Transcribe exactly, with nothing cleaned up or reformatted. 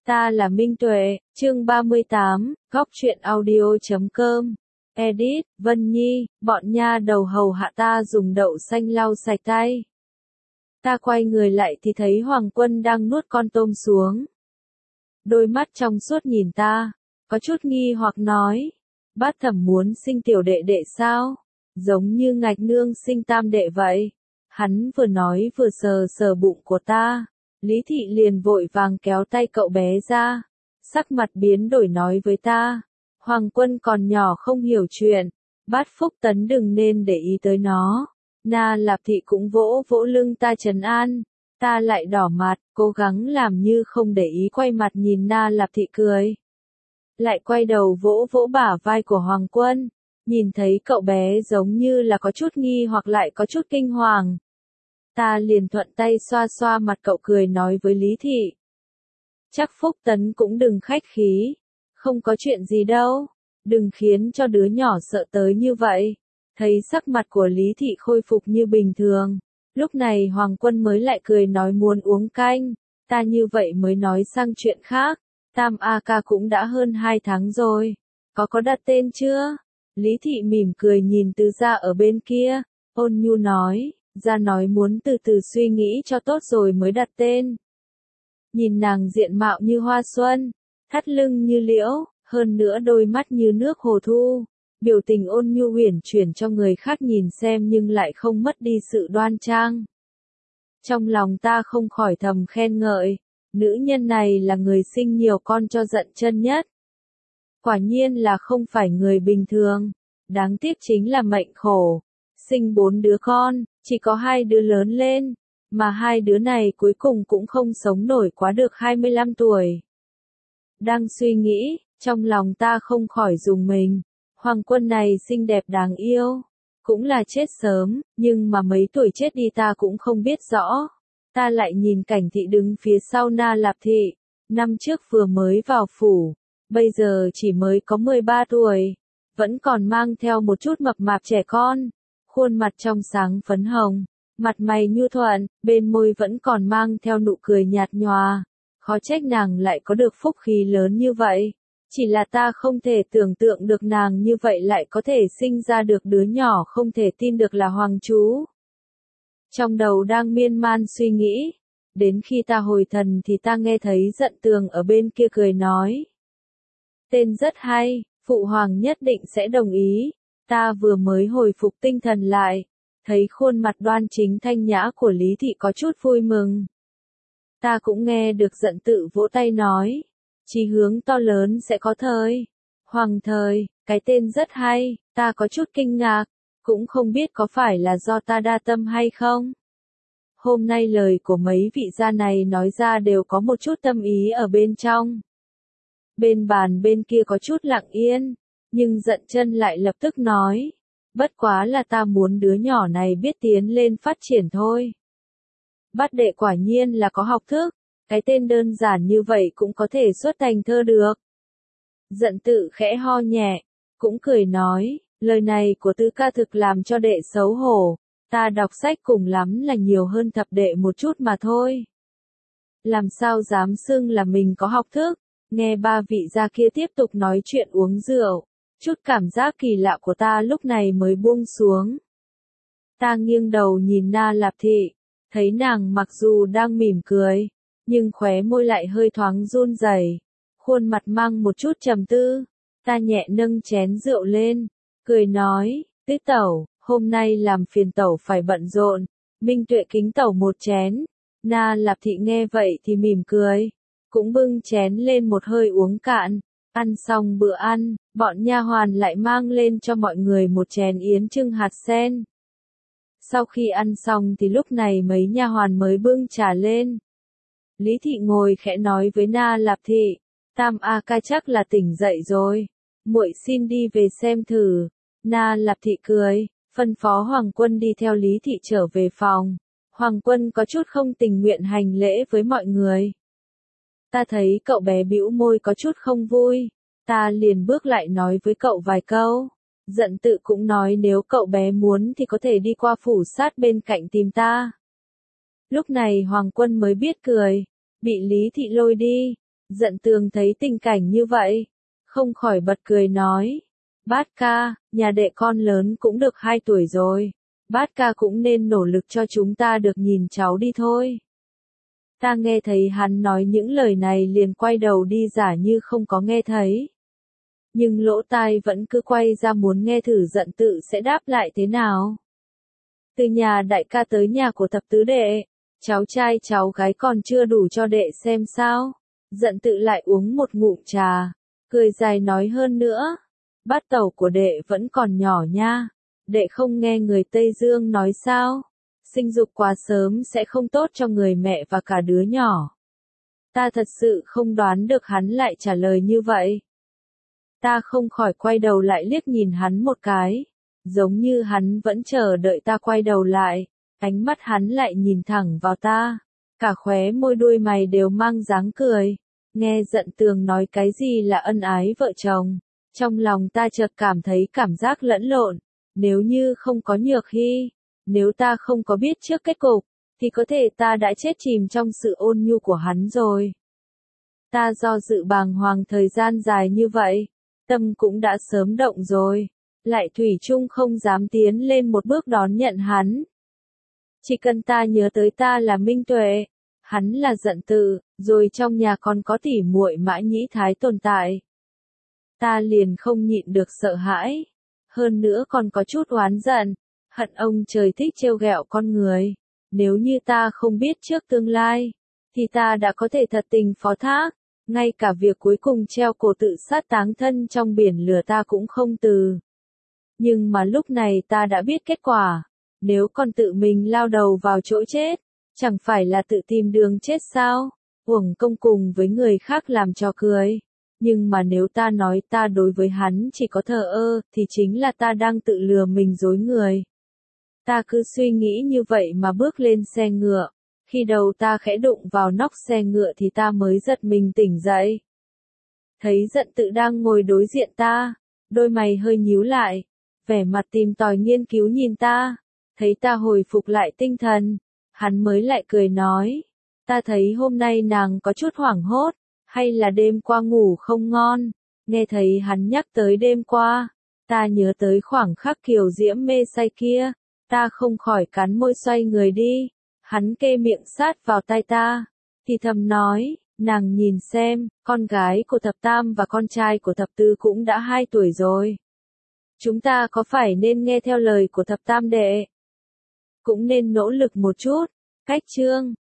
Ta là Minh Tuệ, chương ba mươi tám, góc truyện audio chấm com. Edit, Vân Nhi, bọn nha đầu hầu hạ ta dùng đậu xanh lau sạch tay. Ta quay người lại thì thấy Hoàng Quân đang nuốt con tôm xuống. Đôi mắt trong suốt nhìn ta, có chút nghi hoặc nói, bát thẩm muốn sinh tiểu đệ đệ sao? Giống như ngạch nương sinh tam đệ vậy. Hắn vừa nói vừa sờ sờ bụng của ta. Lý Thị liền vội vàng kéo tay cậu bé ra, sắc mặt biến đổi nói với ta, Hoàng Quân còn nhỏ không hiểu chuyện, Bát Phúc Tấn đừng nên để ý tới nó. Na Lạp Thị cũng vỗ vỗ lưng ta trấn an, ta lại đỏ mặt, cố gắng làm như không để ý quay mặt nhìn Na Lạp Thị cười. Lại quay đầu vỗ vỗ bả vai của Hoàng Quân, nhìn thấy cậu bé giống như là có chút nghi hoặc lại có chút kinh hoàng. Ta liền thuận tay xoa xoa mặt cậu cười nói với Lý Thị. Chắc Phúc Tấn cũng đừng khách khí. Không có chuyện gì đâu. Đừng khiến cho đứa nhỏ sợ tới như vậy. Thấy sắc mặt của Lý Thị khôi phục như bình thường. Lúc này Hoàng Quân mới lại cười nói muốn uống canh. Ta như vậy mới nói sang chuyện khác. Tam A ca cũng đã hơn hai tháng rồi. Có có đặt tên chưa? Lý Thị mỉm cười nhìn Từ Gia ở bên kia. Ôn nhu nói. Ra nói muốn từ từ suy nghĩ cho tốt rồi mới đặt tên. Nhìn nàng diện mạo như hoa xuân, thắt lưng như liễu, hơn nữa đôi mắt như nước hồ thu, biểu tình ôn nhu uyển chuyển cho người khác nhìn xem nhưng lại không mất đi sự đoan trang. Trong lòng ta không khỏi thầm khen ngợi, nữ nhân này là người sinh nhiều con cho giận chân nhất. Quả nhiên là không phải người bình thường, đáng tiếc chính là mệnh khổ, sinh bốn đứa con. Chỉ có hai đứa lớn lên, mà hai đứa này cuối cùng cũng không sống nổi quá được hai mươi lăm tuổi. Đang suy nghĩ, trong lòng ta không khỏi rùng mình, Hoàng Quân này xinh đẹp đáng yêu, cũng là chết sớm, nhưng mà mấy tuổi chết đi ta cũng không biết rõ. Ta lại nhìn Cảnh Thị đứng phía sau Na Lạp Thị, năm trước vừa mới vào phủ, bây giờ chỉ mới có mười ba tuổi, vẫn còn mang theo một chút mập mạp trẻ con. Khuôn mặt trong sáng phấn hồng, mặt mày nhu thuận, bên môi vẫn còn mang theo nụ cười nhạt nhòa. Khó trách nàng lại có được phúc khí lớn như vậy. Chỉ là ta không thể tưởng tượng được nàng như vậy lại có thể sinh ra được đứa nhỏ không thể tin được là hoàng chú. Trong đầu đang miên man suy nghĩ. Đến khi ta hồi thần thì ta nghe thấy Dận Tường ở bên kia cười nói. Tên rất hay, Phụ Hoàng nhất định sẽ đồng ý. Ta vừa mới hồi phục tinh thần lại, thấy khuôn mặt đoan chính thanh nhã của Lý Thị có chút vui mừng. Ta cũng nghe được Dận Tự vỗ tay nói, chí hướng to lớn sẽ có thời. Hoàng thời, cái tên rất hay, ta có chút kinh ngạc, cũng không biết có phải là do ta đa tâm hay không. Hôm nay lời của mấy vị gia này nói ra đều có một chút tâm ý ở bên trong. Bên bàn bên kia có chút lặng yên. Nhưng Dận Chân lại lập tức nói, bất quá là ta muốn đứa nhỏ này biết tiến lên phát triển thôi. Bát đệ quả nhiên là có học thức, cái tên đơn giản như vậy cũng có thể xuất thành thơ được. Dận Tự khẽ ho nhẹ, cũng cười nói, lời này của Tứ ca thực làm cho đệ xấu hổ, ta đọc sách cùng lắm là nhiều hơn thập đệ một chút mà thôi. Làm sao dám xưng là mình có học thức, nghe ba vị gia kia tiếp tục nói chuyện uống rượu. Chút cảm giác kỳ lạ của ta lúc này mới buông xuống. Ta nghiêng đầu nhìn Na Lạp Thị, thấy nàng mặc dù đang mỉm cười, nhưng khóe môi lại hơi thoáng run rẩy, khuôn mặt mang một chút trầm tư. Ta nhẹ nâng chén rượu lên, cười nói, Tứ tẩu, hôm nay làm phiền tẩu phải bận rộn, Minh Tuệ kính tẩu một chén. Na Lạp Thị nghe vậy thì mỉm cười, cũng bưng chén lên một hơi uống cạn. Ăn xong bữa ăn, bọn nha hoàn lại mang lên cho mọi người một chén yến trưng hạt sen. Sau khi ăn xong thì lúc này mấy nha hoàn mới bưng trà lên. Lý Thị ngồi khẽ nói với Na Lạp Thị, Tam A ca chắc là tỉnh dậy rồi, muội xin đi về xem thử. Na Lạp Thị cười, phân phó Hoàng Quân đi theo Lý Thị trở về phòng. Hoàng Quân có chút không tình nguyện hành lễ với mọi người. Ta thấy cậu bé bĩu môi có chút không vui, ta liền bước lại nói với cậu vài câu. Dận Tự cũng nói nếu cậu bé muốn thì có thể đi qua phủ sát bên cạnh tìm ta. Lúc này Hoàng Quân mới biết cười, bị Lý Thị lôi đi, Dận Tường thấy tình cảnh như vậy, không khỏi bật cười nói. Bát ca, nhà đệ con lớn cũng được hai tuổi rồi. Bát ca cũng nên nỗ lực cho chúng ta được nhìn cháu đi thôi. Ta nghe thấy hắn nói những lời này liền quay đầu đi giả như không có nghe thấy. Nhưng lỗ tai vẫn cứ quay ra muốn nghe thử Dận Tự sẽ đáp lại thế nào. Từ nhà đại ca tới nhà của thập tứ đệ, cháu trai cháu gái còn chưa đủ cho đệ xem sao. Dận Tự lại uống một ngụm trà, cười dài nói hơn nữa. Bát tẩu của đệ vẫn còn nhỏ nha. Đệ không nghe người Tây Dương nói sao? Sinh dục quá sớm sẽ không tốt cho người mẹ và cả đứa nhỏ. Ta thật sự không đoán được hắn lại trả lời như vậy. Ta không khỏi quay đầu lại liếc nhìn hắn một cái. Giống như hắn vẫn chờ đợi ta quay đầu lại. Ánh mắt hắn lại nhìn thẳng vào ta. Cả khóe môi đuôi mày đều mang dáng cười. Nghe Dận Tường nói cái gì là ân ái vợ chồng. Trong lòng ta chợt cảm thấy cảm giác lẫn lộn. Nếu như không có Nhược Hy, nếu ta không có biết trước kết cục, thì có thể ta đã chết chìm trong sự ôn nhu của hắn rồi. Ta do dự bàng hoàng thời gian dài như vậy, tâm cũng đã sớm động rồi, lại thủy chung không dám tiến lên một bước đón nhận hắn. Chỉ cần ta nhớ tới ta là Minh Tuệ, hắn là Dận Tự, rồi trong nhà còn có tỷ muội Mã Nhĩ Thái tồn tại. Ta liền không nhịn được sợ hãi, hơn nữa còn có chút oán giận, hận ông trời thích trêu ghẹo con người. Nếu như ta không biết trước tương lai, thì ta đã có thể thật tình phó thác, ngay cả việc cuối cùng treo cổ tự sát táng thân trong biển lửa ta cũng không từ. Nhưng mà lúc này ta đã biết kết quả, nếu còn tự mình lao đầu vào chỗ chết, chẳng phải là tự tìm đường chết sao, uổng công cùng với người khác làm trò cười. Nhưng mà nếu ta nói ta đối với hắn chỉ có thờ ơ, thì chính là ta đang tự lừa mình dối người. Ta cứ suy nghĩ như vậy mà bước lên xe ngựa. Khi đầu ta khẽ đụng vào nóc xe ngựa thì ta mới giật mình tỉnh dậy. Thấy Dận Tự đang ngồi đối diện ta, đôi mày hơi nhíu lại, vẻ mặt tìm tòi nghiên cứu nhìn ta. Thấy ta hồi phục lại tinh thần, hắn mới lại cười nói. Ta thấy hôm nay nàng có chút hoảng hốt. Hay là đêm qua ngủ không ngon? Nghe thấy hắn nhắc tới đêm qua, ta nhớ tới khoảng khắc kiều diễm mê say kia, ta không khỏi cắn môi xoay người đi. Hắn kê miệng sát vào tai ta, thì thầm nói, nàng nhìn xem, con gái của thập tam và con trai của thập tư cũng đã hai tuổi rồi. Chúng ta có phải nên nghe theo lời của thập tam đệ? Cũng nên nỗ lực một chút. Cách chương